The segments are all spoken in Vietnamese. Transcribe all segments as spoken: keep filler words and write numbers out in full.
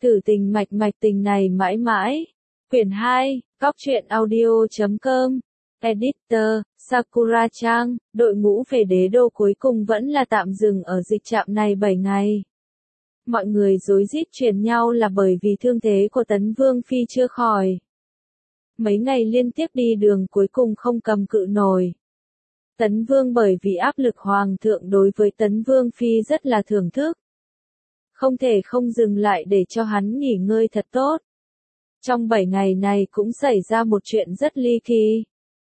Thử tình mạch mạch tình này mãi mãi. Quyển hai, góc truyện audio.com. Editor, Sakura-chan, đội ngũ về đế đô cuối cùng vẫn là tạm dừng ở dịch trạm này bảy ngày. Mọi người rối rít truyền nhau là bởi vì thương thế của Tấn Vương Phi chưa khỏi. Mấy ngày liên tiếp đi đường cuối cùng không cầm cự nổi. Tấn Vương bởi vì áp lực Hoàng thượng đối với Tấn Vương Phi rất là thưởng thức. Không thể không dừng lại để cho hắn nghỉ ngơi thật tốt. Trong bảy ngày này cũng xảy ra một chuyện rất ly kỳ.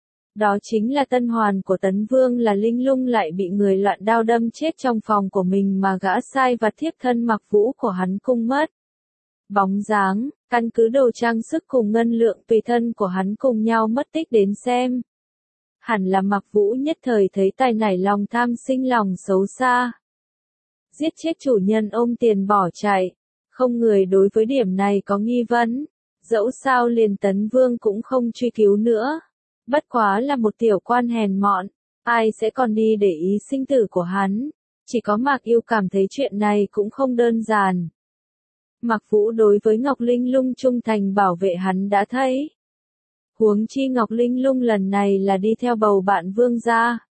Đó chính là tân hoàn của Tấn Vương là Linh Lung lại bị người loạn đao đâm chết trong phòng của mình mà gã sai vặt thiếp thân Mặc Vũ của hắn cung mất. Bóng dáng, căn cứ đồ trang sức cùng ngân lượng tùy thân của hắn cùng nhau mất tích đến xem. Hẳn là Mặc Vũ nhất thời thấy tài nảy lòng tham sinh lòng xấu xa. Giết chết chủ nhân ôm tiền bỏ chạy. Không người đối với điểm này có nghi vấn. Dẫu sao liền Tấn Vương cũng không truy cứu nữa. Bất quá là một tiểu quan hèn mọn. Ai sẽ còn đi để ý sinh tử của hắn. Chỉ có Mạc Yêu cảm thấy chuyện này cũng không đơn giản. Mặc Vũ đối với Ngọc Linh Lung trung thành bảo vệ hắn đã thấy. Huống chi Ngọc Linh Lung lần này là đi theo bầu bạn Vương gia.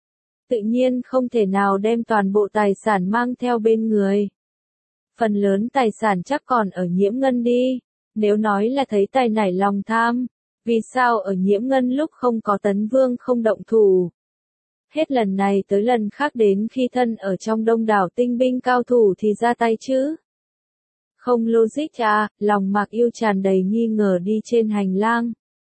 Tự nhiên không thể nào đem toàn bộ tài sản mang theo bên người. Phần lớn tài sản chắc còn ở Nhiễm Ngân đi. Nếu nói là thấy tài nảy lòng tham, vì sao ở Nhiễm Ngân lúc không có Tấn Vương không động thủ? Hết lần này tới lần khác đến khi thân ở trong đông đảo tinh binh cao thủ thì ra tay chứ? Không logic à, lòng Mạc Yêu tràn đầy nghi ngờ đi trên hành lang.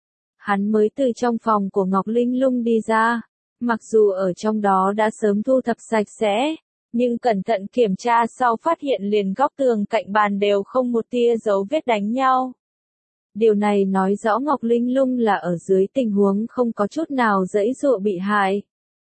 Hắn mới từ trong phòng của Ngọc Linh Lung đi ra, mặc dù ở trong đó đã sớm thu thập sạch sẽ, nhưng cẩn thận kiểm tra sau phát hiện liền góc tường cạnh bàn đều không một tia dấu vết đánh nhau. Điều này nói rõ Ngọc Linh Lung là ở dưới tình huống không có chút nào giãy giụa bị hại.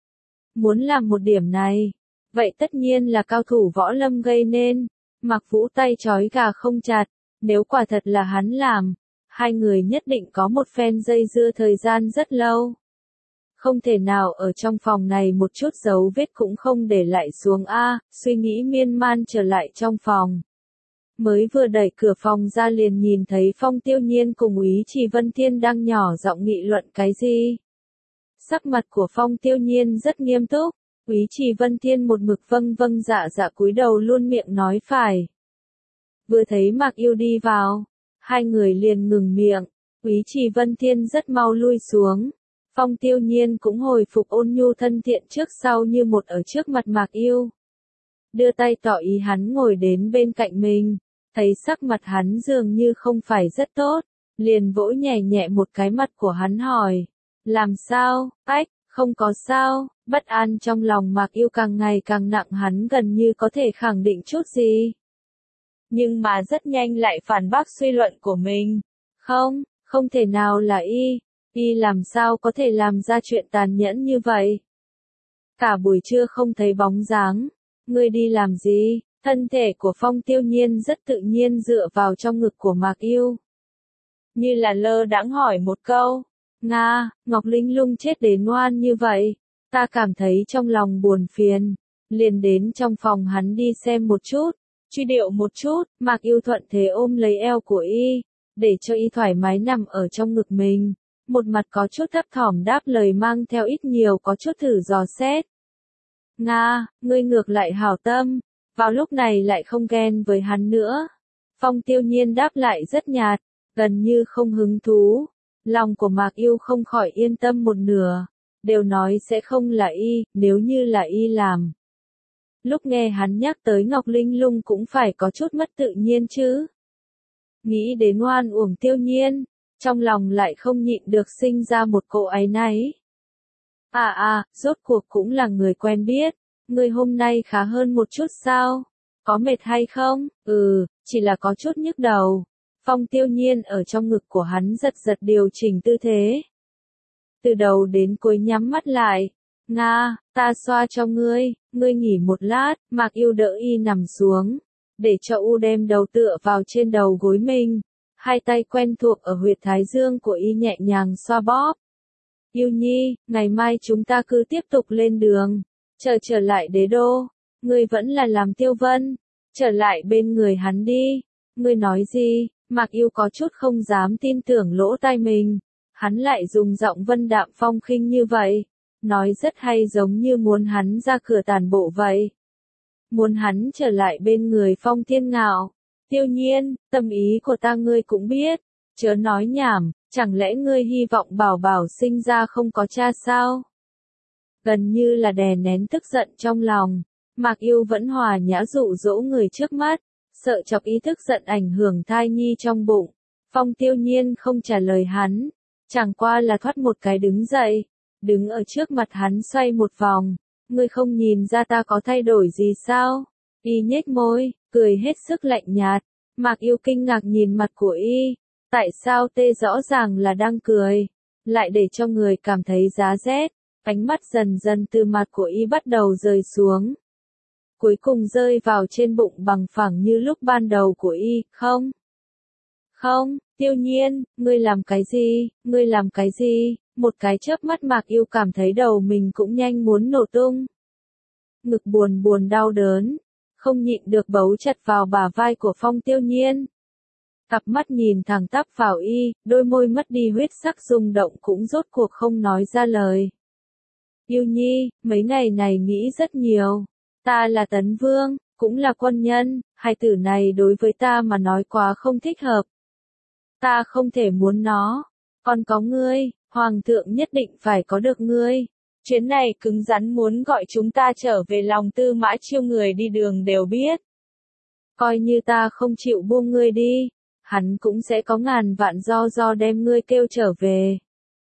Muốn làm một điểm này, vậy tất nhiên là cao thủ võ lâm gây nên. Mặc Vũ tay trói gà không chặt, nếu quả thật là hắn làm, hai người nhất định có một phen dây dưa thời gian rất lâu. Không thể nào ở trong phòng này một chút dấu vết cũng không để lại xuống a, suy nghĩ miên man trở lại trong phòng. Mới vừa đẩy cửa phòng ra liền nhìn thấy Phong Tiêu Nhiên cùng Úy Trì Vân Thiên đang nhỏ giọng nghị luận cái gì. Sắc mặt của Phong Tiêu Nhiên rất nghiêm túc. Úy Trì Vân Thiên một mực vâng vâng dạ dạ cúi đầu luôn miệng nói phải. Vừa thấy Mạc Yêu đi vào, hai người liền ngừng miệng. Úy Trì Vân Thiên rất mau lui xuống. Phong Tiêu Nhiên cũng hồi phục ôn nhu thân thiện trước sau như một ở trước mặt Mạc Yêu. Đưa tay tỏ ý hắn ngồi đến bên cạnh mình, thấy sắc mặt hắn dường như không phải rất tốt, liền vỗ nhẹ nhẹ một cái mặt của hắn hỏi. Làm sao, ách, không có sao. Bất an trong lòng Mạc Yêu càng ngày càng nặng hắn gần như có thể khẳng định chút gì. Nhưng mà rất nhanh lại phản bác suy luận của mình. Không, không thể nào là y, y làm sao có thể làm ra chuyện tàn nhẫn như vậy. Cả buổi trưa không thấy bóng dáng, ngươi đi làm gì? Thân thể của Phong Tiêu Nhiên rất tự nhiên dựa vào trong ngực của Mạc Yêu. Như là lơ đãng hỏi một câu. Nga, Ngọc Linh Lung chết đến ngoan như vậy. Ta cảm thấy trong lòng buồn phiền, liền đến trong phòng hắn đi xem một chút, truy điệu một chút. Mạc Yêu thuận thế ôm lấy eo của y, để cho y thoải mái nằm ở trong ngực mình, một mặt có chút thấp thỏm đáp lời mang theo ít nhiều có chút thử dò xét. Nga, ngươi ngược lại hảo tâm, vào lúc này lại không ghen với hắn nữa. Phong Tiêu Nhiên đáp lại rất nhạt, gần như không hứng thú. Lòng của Mạc Yêu không khỏi yên tâm một nửa. Đều nói sẽ không là y, nếu như là y làm. Lúc nghe hắn nhắc tới Ngọc Linh Lung cũng phải có chút mất tự nhiên chứ. Nghĩ đến oan uổng Tiêu Nhiên, trong lòng lại không nhịn được sinh ra một cỗ áy náy. À à, rốt cuộc cũng là người quen biết, người hôm nay khá hơn một chút sao? Có mệt hay không? Ừ, chỉ là có chút nhức đầu. Phong Tiêu Nhiên ở trong ngực của hắn giật giật điều chỉnh tư thế. Từ đầu đến cuối nhắm mắt lại. Nga, ta xoa cho ngươi, ngươi nghỉ một lát. Mạc Yêu đỡ y nằm xuống, để cho u đem đầu tựa vào trên đầu gối mình. Hai tay quen thuộc ở huyệt thái dương của y nhẹ nhàng xoa bóp. Yêu Nhi, ngày mai chúng ta cứ tiếp tục lên đường. Chờ trở lại đế đô, ngươi vẫn là làm Tiêu Vân. Trở lại bên người hắn đi. Ngươi nói gì? Mạc Yêu có chút không dám tin tưởng lỗ tai mình. Hắn lại dùng giọng vân đạm phong khinh như vậy. Nói rất hay, giống như muốn hắn ra cửa tàn bộ vậy. Muốn hắn trở lại bên người Phong Thiên Ngạo. Tiêu Nhiên, tâm ý của ta ngươi cũng biết. Chớ nói nhảm, chẳng lẽ ngươi hy vọng Bảo Bảo sinh ra không có cha sao? Gần như là đè nén tức giận trong lòng. Mạc Yêu vẫn hòa nhã dụ dỗ người trước mắt. Sợ chọc ý thức giận ảnh hưởng thai nhi trong bụng. Phong Tiêu Nhiên không trả lời hắn. Chẳng qua là thoát một cái đứng dậy. Đứng ở trước mặt hắn xoay một vòng. Ngươi không nhìn ra ta có thay đổi gì sao? Y nhếch môi, cười hết sức lạnh nhạt. Mạc Yêu kinh ngạc nhìn mặt của y. Tại sao tê rõ ràng là đang cười, lại để cho người cảm thấy giá rét. Ánh mắt dần dần từ mặt của y bắt đầu rơi xuống. Cuối cùng rơi vào trên bụng bằng phẳng như lúc ban đầu của y, không? Không, Tiêu Nhiên, ngươi làm cái gì, ngươi làm cái gì? Một cái chớp mắt Mạc Yêu cảm thấy đầu mình cũng nhanh muốn nổ tung. Ngực buồn buồn đau đớn, không nhịn được bấu chặt vào bả vai của Phong Tiêu Nhiên. Cặp mắt nhìn thẳng tắp vào y, đôi môi mất đi huyết sắc rung động cũng rốt cuộc không nói ra lời. Yêu Nhi, mấy ngày này nghĩ rất nhiều. Ta là Tấn Vương, cũng là quân nhân, hai từ này đối với ta mà nói quá không thích hợp. Ta không thể muốn nó, còn có ngươi, Hoàng thượng nhất định phải có được ngươi. Chuyến này cứng rắn muốn gọi chúng ta trở về lòng Tư Mã Chiêu người đi đường đều biết. Coi như ta không chịu buông ngươi đi, hắn cũng sẽ có ngàn vạn do do đem ngươi kêu trở về.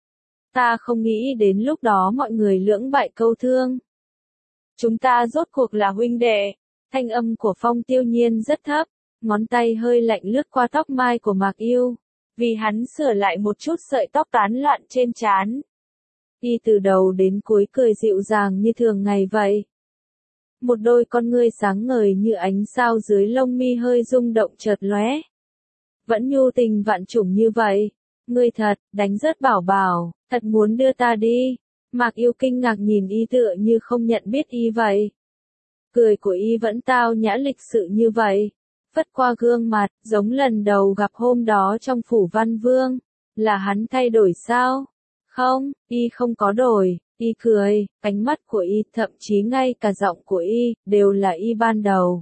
Ta không nghĩ đến lúc đó mọi người lưỡng bại câu thương. Chúng ta rốt cuộc là huynh đệ. Thanh âm của Phong Tiêu Nhiên rất thấp, ngón tay hơi lạnh lướt qua tóc mai của Mạc Yêu. Vì hắn sửa lại một chút sợi tóc tán loạn trên trán. Y từ đầu đến cuối cười dịu dàng như thường ngày vậy. Một đôi con ngươi sáng ngời như ánh sao dưới lông mi hơi rung động chợt lóe. Vẫn nhu tình vạn chủng như vậy. Ngươi thật, đánh rớt Bảo Bảo, thật muốn đưa ta đi. Mạc Yêu kinh ngạc nhìn y tựa như không nhận biết y vậy. Cười của y vẫn tao nhã lịch sự như vậy. Phất qua gương mặt, giống lần đầu gặp hôm đó trong phủ Văn Vương. Là hắn thay đổi sao? Không, y không có đổi, y cười, ánh mắt của y, thậm chí ngay cả giọng của y, đều là y ban đầu.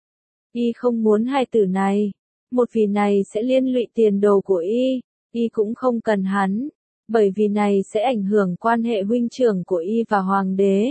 Y không muốn hai tử này. Một vì này sẽ liên lụy tiền đồ của y, y cũng không cần hắn. Bởi vì này sẽ ảnh hưởng quan hệ huynh trưởng của y và hoàng đế.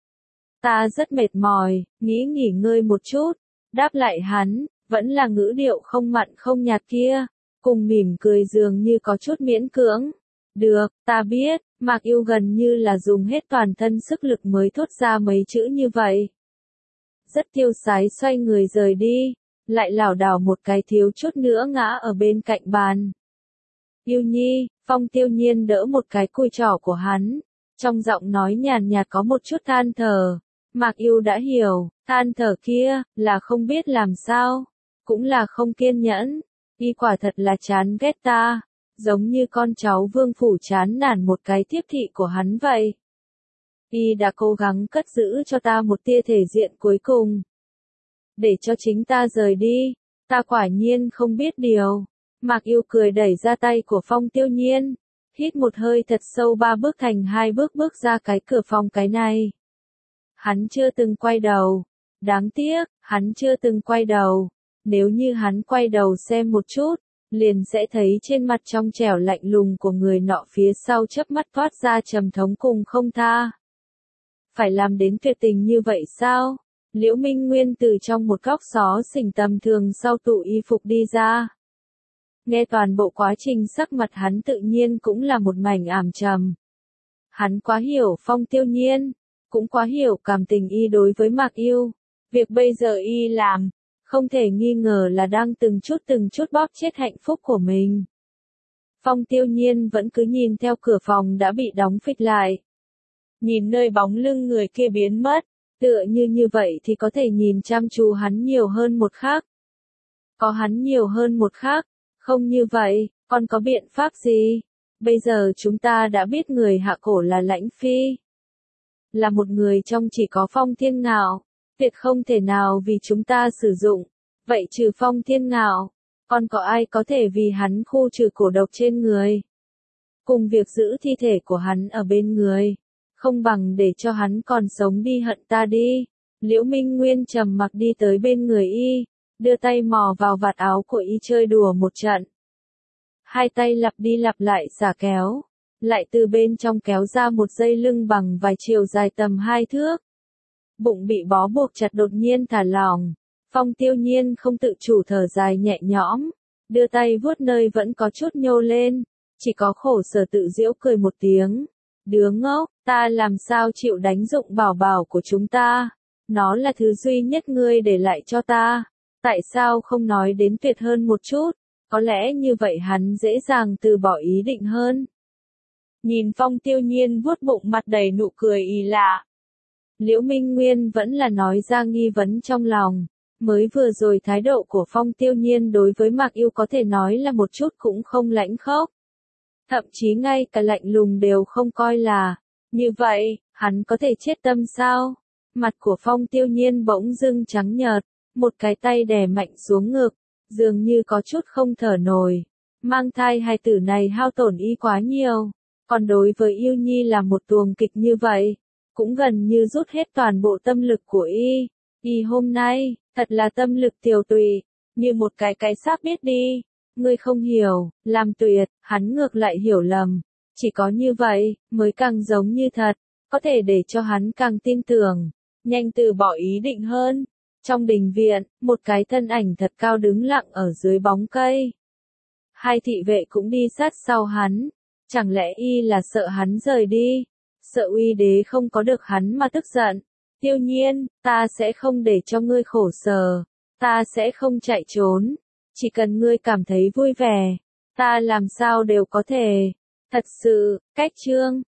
Ta rất mệt mỏi, nghĩ nghỉ ngơi một chút. Đáp lại hắn, vẫn là ngữ điệu không mặn không nhạt kia. Cùng mỉm cười dường như có chút miễn cưỡng. Được, ta biết, Mạc Yêu gần như là dùng hết toàn thân sức lực mới thốt ra mấy chữ như vậy. Rất tiêu sái xoay người rời đi, lại lảo đảo một cái thiếu chút nữa ngã ở bên cạnh bàn. Yêu Nhi, Phong Tiêu Nhiên đỡ một cái cùi trỏ của hắn, trong giọng nói nhàn nhạt có một chút than thở. Mạc Yêu đã hiểu, than thở kia, là không biết làm sao, cũng là không kiên nhẫn, y quả thật là chán ghét ta. Giống như con cháu vương phủ chán nản một cái tiếp thị của hắn vậy. Y đã cố gắng cất giữ cho ta một tia thể diện cuối cùng. Để cho chính ta rời đi, ta quả nhiên không biết điều. Mạc Yêu cười đẩy ra tay của Phong Tiêu Nhiên. Hít một hơi thật sâu ba bước thành hai bước bước ra cái cửa phòng cái này. Hắn chưa từng quay đầu. Đáng tiếc, hắn chưa từng quay đầu. Nếu như hắn quay đầu xem một chút, liền sẽ thấy trên mặt trong trẻo lạnh lùng của người nọ phía sau chớp mắt thoát ra trầm thống cùng không tha. Phải làm đến tuyệt tình như vậy sao? Liễu Minh Nguyên từ trong một góc xó xỉnh tầm thường sau tủ y phục đi ra. Nghe toàn bộ quá trình sắc mặt hắn tự nhiên cũng là một mảnh ảm trầm. Hắn quá hiểu Phong Tiêu Nhiên, cũng quá hiểu cảm tình y đối với Mạc Yêu. Việc bây giờ y làm, không thể nghi ngờ là đang từng chút từng chút bóp chết hạnh phúc của mình. Phong Tiêu Nhiên vẫn cứ nhìn theo cửa phòng đã bị đóng phịch lại. Nhìn nơi bóng lưng người kia biến mất, tựa như như vậy thì có thể nhìn chăm chú hắn nhiều hơn một khắc. Có hắn nhiều hơn một khắc, không như vậy, còn có biện pháp gì? Bây giờ chúng ta đã biết người hạ cổ là Lãnh Phi. Là một người trong chỉ có Phong Thiên Ngạo. Tuyệt không thể nào vì chúng ta sử dụng. Vậy trừ Phong Thiên Ngạo, Còn có ai có thể vì hắn khu trừ cổ độc trên người? Cùng việc giữ thi thể của hắn ở bên người, không bằng để cho hắn còn sống đi hận ta đi. Liễu Minh Nguyên trầm mặc đi tới bên người y, đưa tay mò vào vạt áo của y chơi đùa một trận. Hai tay lặp đi lặp lại xả kéo, lại từ bên trong kéo ra một dây lưng bằng vài chiều dài tầm hai thước. Bụng bị bó buộc chặt đột nhiên thả lỏng, Phong Tiêu Nhiên không tự chủ thở dài nhẹ nhõm, đưa tay vuốt nơi vẫn có chút nhô lên, chỉ có khổ sở tự giễu cười một tiếng. Đứa ngốc, ta làm sao chịu đánh dụng bảo bảo của chúng ta, nó là thứ duy nhất ngươi để lại cho ta, tại sao không nói đến tuyệt hơn một chút, có lẽ như vậy hắn dễ dàng từ bỏ ý định hơn. Nhìn Phong Tiêu Nhiên vuốt bụng mặt đầy nụ cười ý lạ. Liễu Minh Nguyên vẫn là nói ra nghi vấn trong lòng, mới vừa rồi thái độ của Phong Tiêu Nhiên đối với Mạc Yêu có thể nói là một chút cũng không lãnh khốc. Thậm chí ngay cả lạnh lùng đều không coi là, như vậy, hắn có thể chết tâm sao? Mặt của Phong Tiêu Nhiên bỗng dưng trắng nhợt, một cái tay đè mạnh xuống ngực, dường như có chút không thở nổi. Mang thai hài tử này hao tổn y quá nhiều, còn đối với Yêu Nhi là một tuồng kịch như vậy, cũng gần như rút hết toàn bộ tâm lực của y. Y hôm nay, thật là tâm lực tiều tụy, như một cái cái sáp biết đi. Ngươi không hiểu, làm tuyệt, hắn ngược lại hiểu lầm. Chỉ có như vậy, mới càng giống như thật, có thể để cho hắn càng tin tưởng, nhanh từ bỏ ý định hơn. Trong đình viện, một cái thân ảnh thật cao đứng lặng ở dưới bóng cây. Hai thị vệ cũng đi sát sau hắn, chẳng lẽ y là sợ hắn rời đi, sợ uy đế không có được hắn mà tức giận. Tiêu Nhiên, ta sẽ không để cho ngươi khổ sở, ta sẽ không chạy trốn, chỉ cần ngươi cảm thấy vui vẻ, ta làm sao đều có thể. Thật sự, cách chương